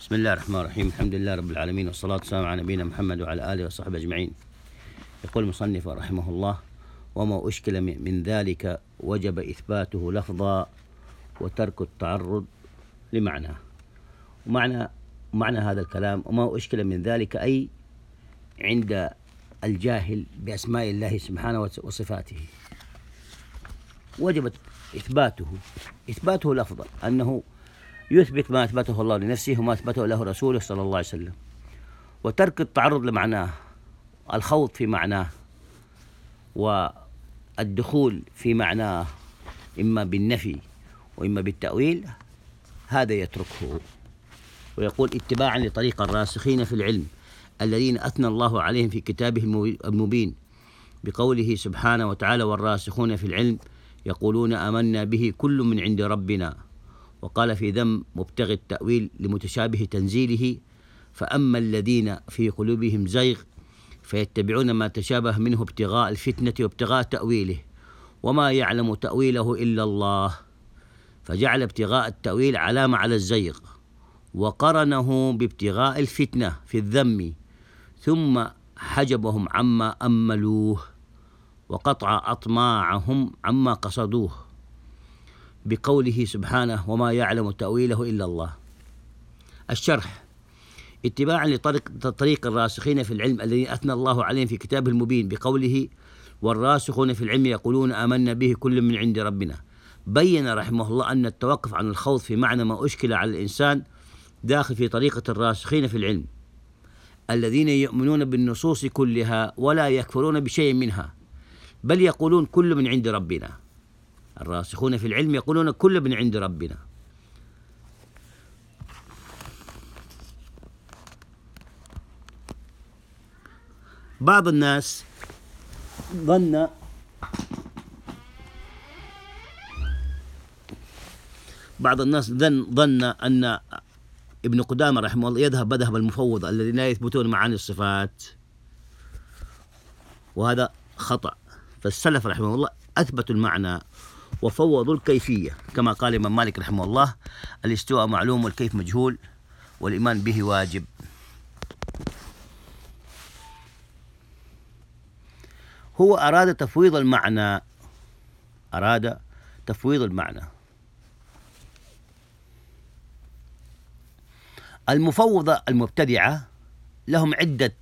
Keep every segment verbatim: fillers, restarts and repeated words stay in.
بسم الله الرحمن الرحيم. الحمد لله رب العالمين، والصلاة والسلام على نبينا محمد وعلى آله وصحبه أجمعين. يقول المصنف رحمه الله: وما أشكل من ذلك وجب إثباته لفظا وترك التعرض لمعناه. ومعنى معنى هذا الكلام: وما أشكل من ذلك أي عند الجاهل بأسماء الله سبحانه وصفاته وجب إثباته إثباته لفظا، أنه يثبت ما أثبته الله لنفسه وما أثبته له رسوله صلى الله عليه وسلم، وترك التعرض لمعناه، الخوض في معناه والدخول في معناه إما بالنفي وإما بالتأويل، هذا يتركه. ويقول: اتباعا لطريق الراسخين في العلم الذين أثنى الله عليهم في كتابه المبين بقوله سبحانه وتعالى: والراسخون في العلم يقولون آمنا به كل من عند ربنا. وقال في ذم مبتغي التأويل لمتشابه تنزيله: فأما الذين في قلوبهم زيغ فيتبعون ما تشابه منه ابتغاء الفتنة وابتغاء تأويله وما يعلم تأويله إلا الله. فجعل ابتغاء التأويل علامة على الزيغ، وقرنه بابتغاء الفتنة في الذم، ثم حجبهم عما أملوه وقطع أطماعهم عما قصدوه بقوله سبحانه: وما يعلم تأويله إلا الله. الشرح: اتباعا لطريق طريق الراسخين في العلم الذين أثنى الله عليهم في كتابه المبين بقوله: والراسخون في العلم يقولون آمنا به كل من عند ربنا، بين رحمه الله أن التوقف عن الخوض في معنى ما أشكل على الإنسان داخل في طريقة الراسخين في العلم الذين يؤمنون بالنصوص كلها ولا يكفرون بشيء منها، بل يقولون كل من عند ربنا. الراسخون في العلم يقولون كل من عند ربنا. بعض الناس ظن بعض الناس ظن ظن أن ابن قدامة رحمه الله يذهب مذهب المفوضة الذين لا يثبتون معاني الصفات، وهذا خطأ. فالسلف رحمه الله أثبتوا المعنى وفوضوا الكيفية، كما قال الإمام مالك رحمه الله: الاستواء معلوم والكيف مجهول والإيمان به واجب. هو أراد تفويض المعنى أراد تفويض المعنى المفوضة المبتدعة لهم عدة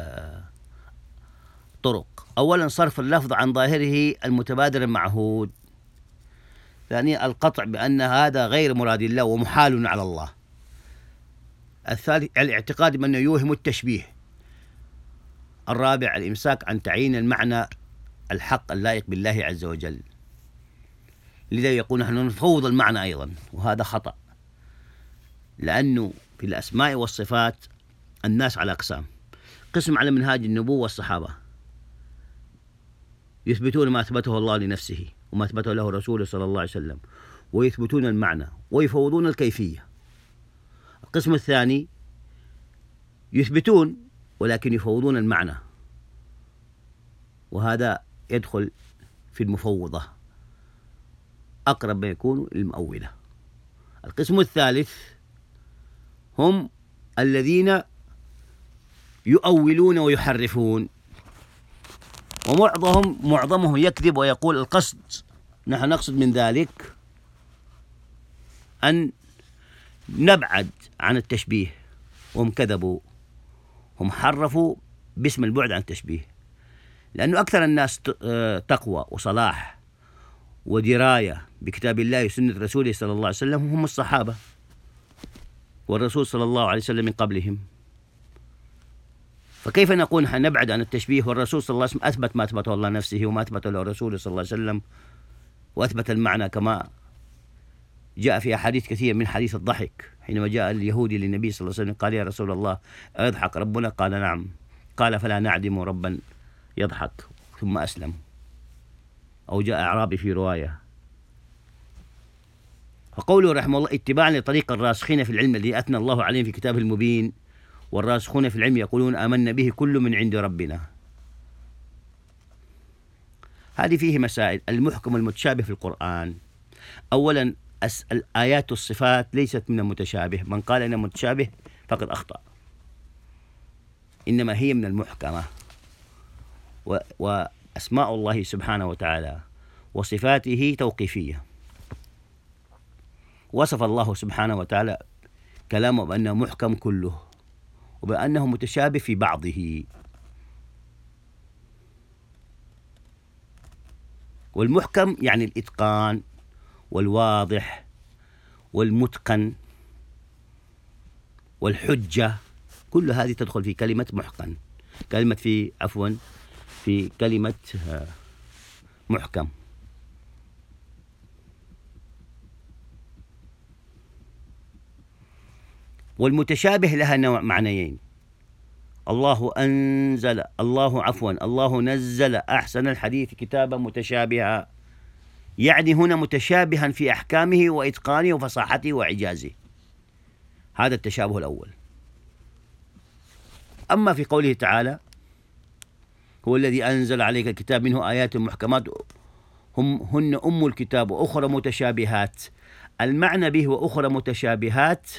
طرق. أولا، صرف اللفظ عن ظاهره المتبادر المعهود. ثانيا، القطع بأن هذا غير مراد الله ومحال على الله. الثالث، الاعتقاد بأنه يوهم التشبيه. الرابع، الإمساك عن تعيين المعنى الحق اللائق بالله عز وجل. لذا يقول نحن نفوض المعنى أيضا، وهذا خطأ، لأنه في الأسماء والصفات الناس على أقسام: قسم على منهاج النبوة والصحابة يثبتون ما أثبته الله لنفسه وما أثبته له رسوله صلى الله عليه وسلم، ويثبتون المعنى ويفوضون الكيفية. القسم الثاني يثبتون ولكن يفوضون المعنى، وهذا يدخل في المفوضة، أقرب ما يكون للمؤولة. القسم الثالث هم الذين يؤولون ويحرفون، ومعظمهم معظمهم يكذب ويقول القصد، نحن نقصد من ذلك أن نبعد عن التشبيه، وهم كذبوا، هم حرفوا باسم البعد عن التشبيه. لأنه أكثر الناس تقوى وصلاح ودراية بكتاب الله وسنة رسوله صلى الله عليه وسلم هم الصحابة والرسول صلى الله عليه وسلم من قبلهم. فكيف نقول نبعد عن التشبيه والرسول صلى الله عليه وسلم أثبت ما أثبته الله نفسه وما أثبته له رسوله صلى الله عليه وسلم، وأثبت المعنى كما جاء في أحاديث كثير، من حديث الضحك حينما جاء اليهودي للنبي صلى الله عليه وسلم قال: يا رسول الله أيضحك ربنا؟ قال: نعم. قال: فلا نعدم ربا يضحك، ثم أسلم. أو جاء أعرابي في رواية. فقوله رحمه الله: اتباعا لطريق الراسخين في العلم الذي أثنى الله عليهم في كتابه المبين، والراسخون في العلم يقولون آمنا به كل من عند ربنا. هذه فيه مسائل. المحكم والمتشابه في القرآن: أولا، الآيات والصفات ليست من المتشابه، من قال إنها متشابه فقد أخطأ، إنما هي من المحكمة. وأسماء الله سبحانه وتعالى وصفاته توقيفية. وصف الله سبحانه وتعالى كلامه بأنه محكم كله، وبأنه متشابه في بعضه. والمحكم يعني الإتقان والواضح والمتقن والحجة، كل هذه تدخل في كلمة محكم، كلمة في عفوا في كلمة محكم. والمتشابه لها نوع معنيين: الله أنزل الله عفوا الله نزل أحسن الحديث كتابا متشابها، يعني هنا متشابها في أحكامه وإتقانه وفصاحته وإعجازه، هذا التشابه الأول. أما في قوله تعالى: هو الذي أنزل عليك الكتاب منه آيات محكمات هم هن أم الكتاب وأخرى متشابهات، المعنى به وأخرى متشابهات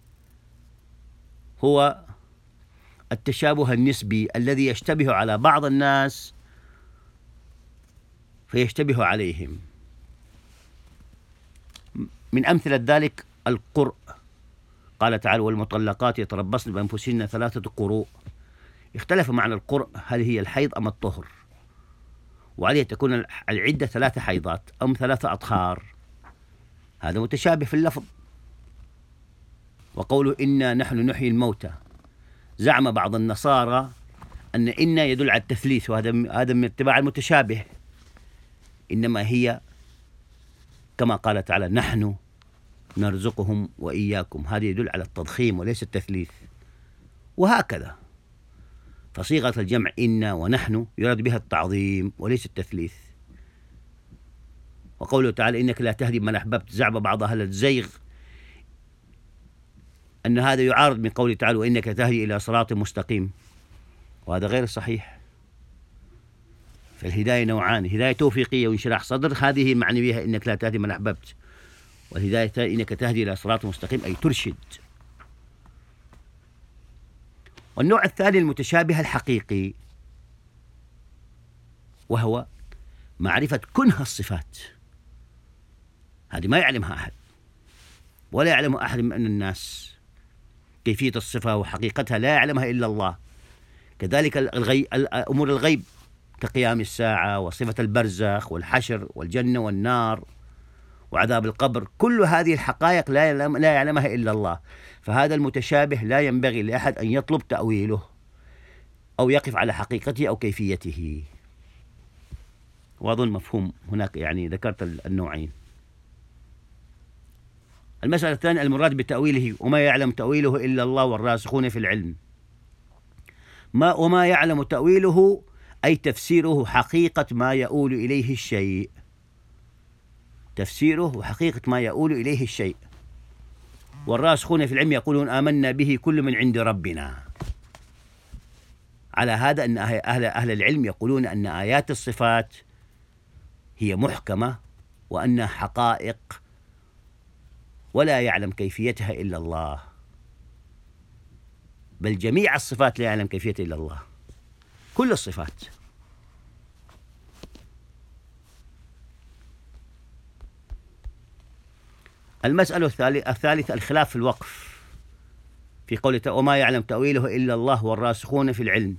هو التشابه النسبي الذي يشتبه على بعض الناس فيشتبه عليهم. من أمثلة ذلك القرء، قال تعالى: والمطلقات يتربصن بأنفسهن ثلاثة قروء. اختلف معنى القرء، هل هي الحيض أم الطهر، وعليه تكون العدة ثلاثة حيضات أم ثلاثة أطهار، هذا متشابه في اللفظ. وقوله إنا نحن نحيي الموتى، زعم بعض النصارى أن إنا يدل على التثليث، وهذا هذا من اتباع المتشابه، إنما هي كما قال تعالى: نحن نرزقهم وإياكم، هذا يدل على التضخيم وليس التثليث. وهكذا فصيغة الجمع إنا ونحن يراد بها التعظيم وليس التثليث. وقوله تعالى: إنك لا تهدي من أحببت، زعم بعض أهل الزيغ أن هذا يعارض من قوله تعالى: وإنك تهدي إلى صراط مستقيم، وهذا غير صحيح. فالهداية نوعان: هداية توفيقية وانشراح صدر، هذه معني بها إنك لا تهدي من أحببت، والهداية إنك تهدي إلى صراط مستقيم أي ترشد. والنوع الثاني المتشابه الحقيقي، وهو معرفة كنه الصفات، هذه ما يعلمها أحد ولا يعلم أحد من الناس، كيفية الصفة وحقيقتها لا يعلمها إلا الله. كذلك الغي... أمور الغيب كقيام الساعة وصفة البرزخ والحشر والجنة والنار وعذاب القبر، كل هذه الحقائق لا يعلم... لا يعلمها إلا الله. فهذا المتشابه لا ينبغي لأحد أن يطلب تأويله أو يقف على حقيقته أو كيفيته. وأظن مفهوم هناك، يعني ذكرت النوعين. المسألة الثانية المراد بتأويله: وما يعلم تأويله إلا الله والراسخون في العلم. ما وما يعلم تأويله أي تفسيره حقيقة ما يؤول إليه الشيء، تفسيره وحقيقة ما يؤول إليه الشيء. والراسخون في العلم يقولون آمنا به كل من عند ربنا. على هذا أن أهل, أهل العلم يقولون أن آيات الصفات هي محكمة وأنها حقائق ولا يعلم كيفيتها إلا الله، بل جميع الصفات لا يعلم كيفيتها إلا الله، كل الصفات. المسألة الثالثة الخلاف في الوقف، في قوله وما يعلم تأويله إلا الله والراسخون في العلم.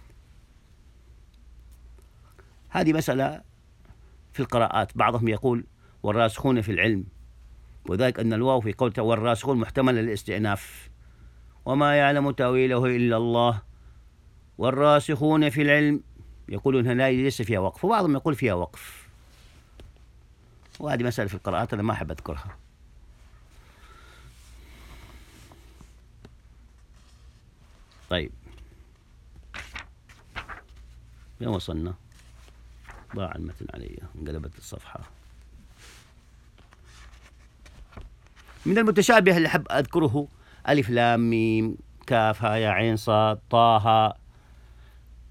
هذه مسألة في القراءات، بعضهم يقول والراسخون في العلم، وذلك أن الواو في قوله والراسخون محتمل للاستئناف، وما يعلم تأويله إلا الله والراسخون في العلم، يقولون هنا ليس فيها وقف، وبعضهم يقول فيها وقف. وهذه مسألة في القراءات أنا ما أحب أذكرها. طيب، وين وصلنا؟ ضاع المتن علي، انقلبت الصفحة. من المتشابه اللي أحب أذكره ألف لام ميم كاف ها يا عين صاد طه.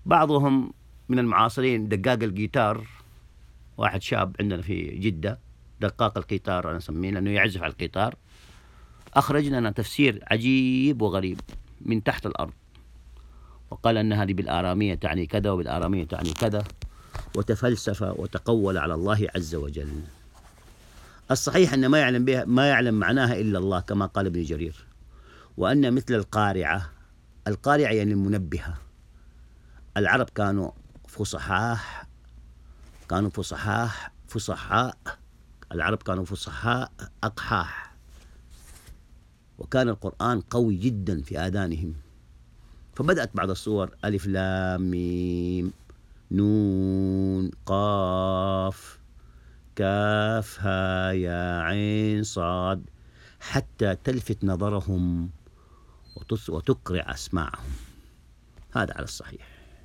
بعضهم من المعاصرين دقاق الجيتار، واحد شاب عندنا في جدة دقاق القيثار أنا أسميه لأنه يعزف على القيثار، أخرج لنا تفسير عجيب وغريب من تحت الأرض، وقال أن هذه بالآرامية تعني كذا وبالآرامية تعني كذا، وتفلسف وتقول على الله عز وجل. الصحيح أن ما يعلم بها ما يعلم معناها إلا الله كما قال ابن جرير، وأن مثل القارعة، القارعة يعني المنبهة. العرب كانوا فصحاء، كانوا فصحاء فصحاء العرب كانوا فصحاء أقحاح، وكان القرآن قوي جدا في آذانهم، فبدأت بعض الصور ألف لام ميم نون قاف كاف ها يا عين صاد، حتى تلفت نظرهم وتقرع أسماعهم. هذا على الصحيح.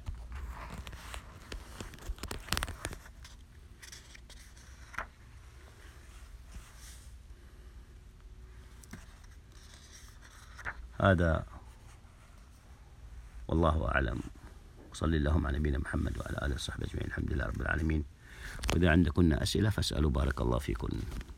هذا والله أعلم، وصلي اللهم على نبينا محمد وعلى آله وصحبه أجمعين. الحمد لله رب العالمين. وإذا عندكن أسئلة فاسألوا، بارك الله فيكن.